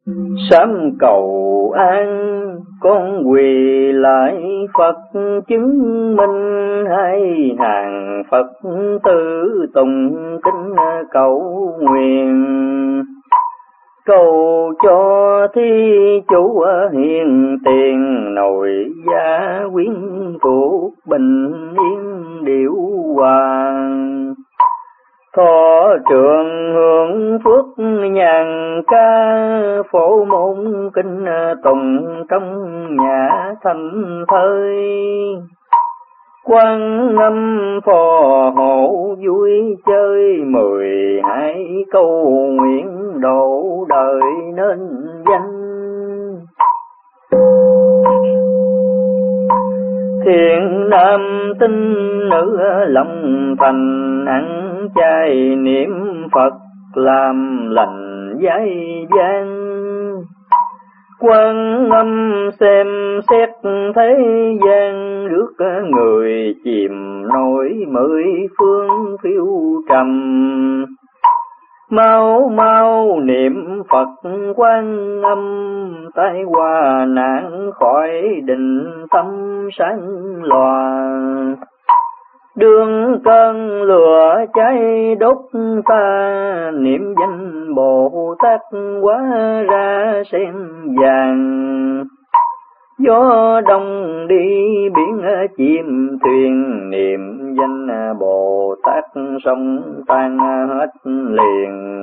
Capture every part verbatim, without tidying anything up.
Sám cầu an con quỳ lại Phật chứng minh, hai hàng Phật tử tùng kính cầu nguyện. Cầu cho thi chủ hiền tiền, nội gia quyến thuộc bình yên điệu hòa. Thọ trường hưởng phước nhàn ca, phổ môn kinh tùng trong nhà thành thơi. Quan Âm phò hộ vui chơi, mười hai câu nguyện độ đời nên danh. Thiện nam tín nữ lòng thành, ăn chay niệm Phật làm lành giai gian. Quan Âm xem xét thế gian, rước người chìm nổi mười phương phiêu trầm. Mau mau niệm Phật Quan Âm, tai qua nạn khỏi định tâm sáng lòa. Đương cơn lửa cháy đốt ta, niệm danh Bồ Tát hóa ra sen vàng. Gió đông đi biển chim thuyền, niệm danh Bồ Tát sông tan hết liền.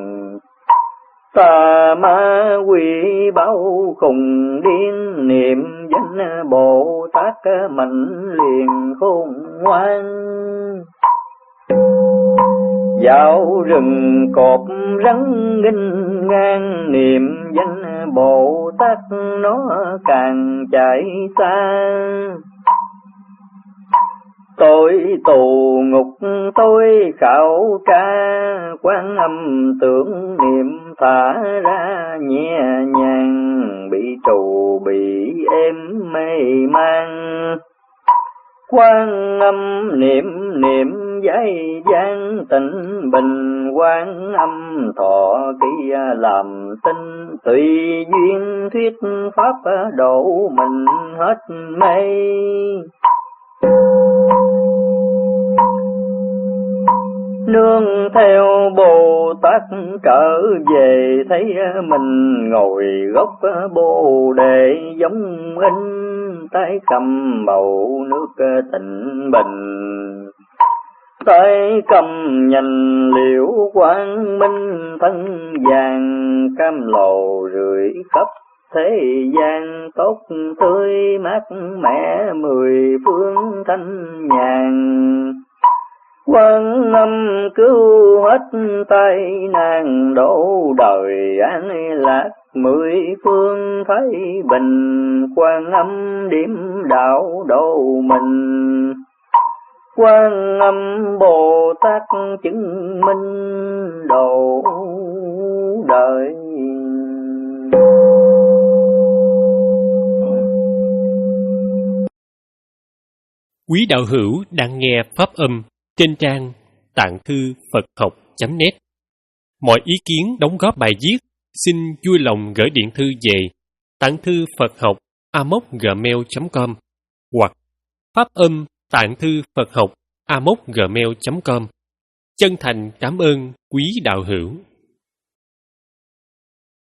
Tà ma quỷ báo khùng điên, niệm danh Bồ Tát mạnh liền khôn ngoan. Dạo rừng cọp rắn nghênh ngang, niệm danh Bồ Tát nó càng chạy xa. Tôi tù ngục tôi khảo tra, Quan Âm tưởng niệm thả ra nhẹ nhàng. Bị trù bị êm mê man, Quan Âm niệm niệm giai gian tịnh bình. Quan Âm thọ ký làm tinh, tùy duyên thuyết pháp độ mình hết mê. Nương theo Bồ Tát trở về, thấy mình ngồi gốc Bồ Đề giống in. Tay cầm bầu nước tịnh bình, tay cầm nhành liễu quang minh. Thân vàng cam lồ rưỡi khắp thế gian, tốt tươi mát mẻ mười phương thanh nhàn. Quan Âm cứu hết tai nạn, độ đời an lạc mười phương thái bình. Quan Âm điểm đạo độ mình, Quan Âm Bồ Tát chứng minh độ đời. Quý đạo hữu đang nghe pháp âm trên trang tạng thư Phật học chấm net. Mọi ý kiến đóng góp bài viết xin vui lòng gửi điện thư về tạng thư Phật học a m o c gmail chấm com hoặc pháp âm tạng thư Phật học a m o c gmail chấm com. Chân thành cảm ơn quý đạo hữu.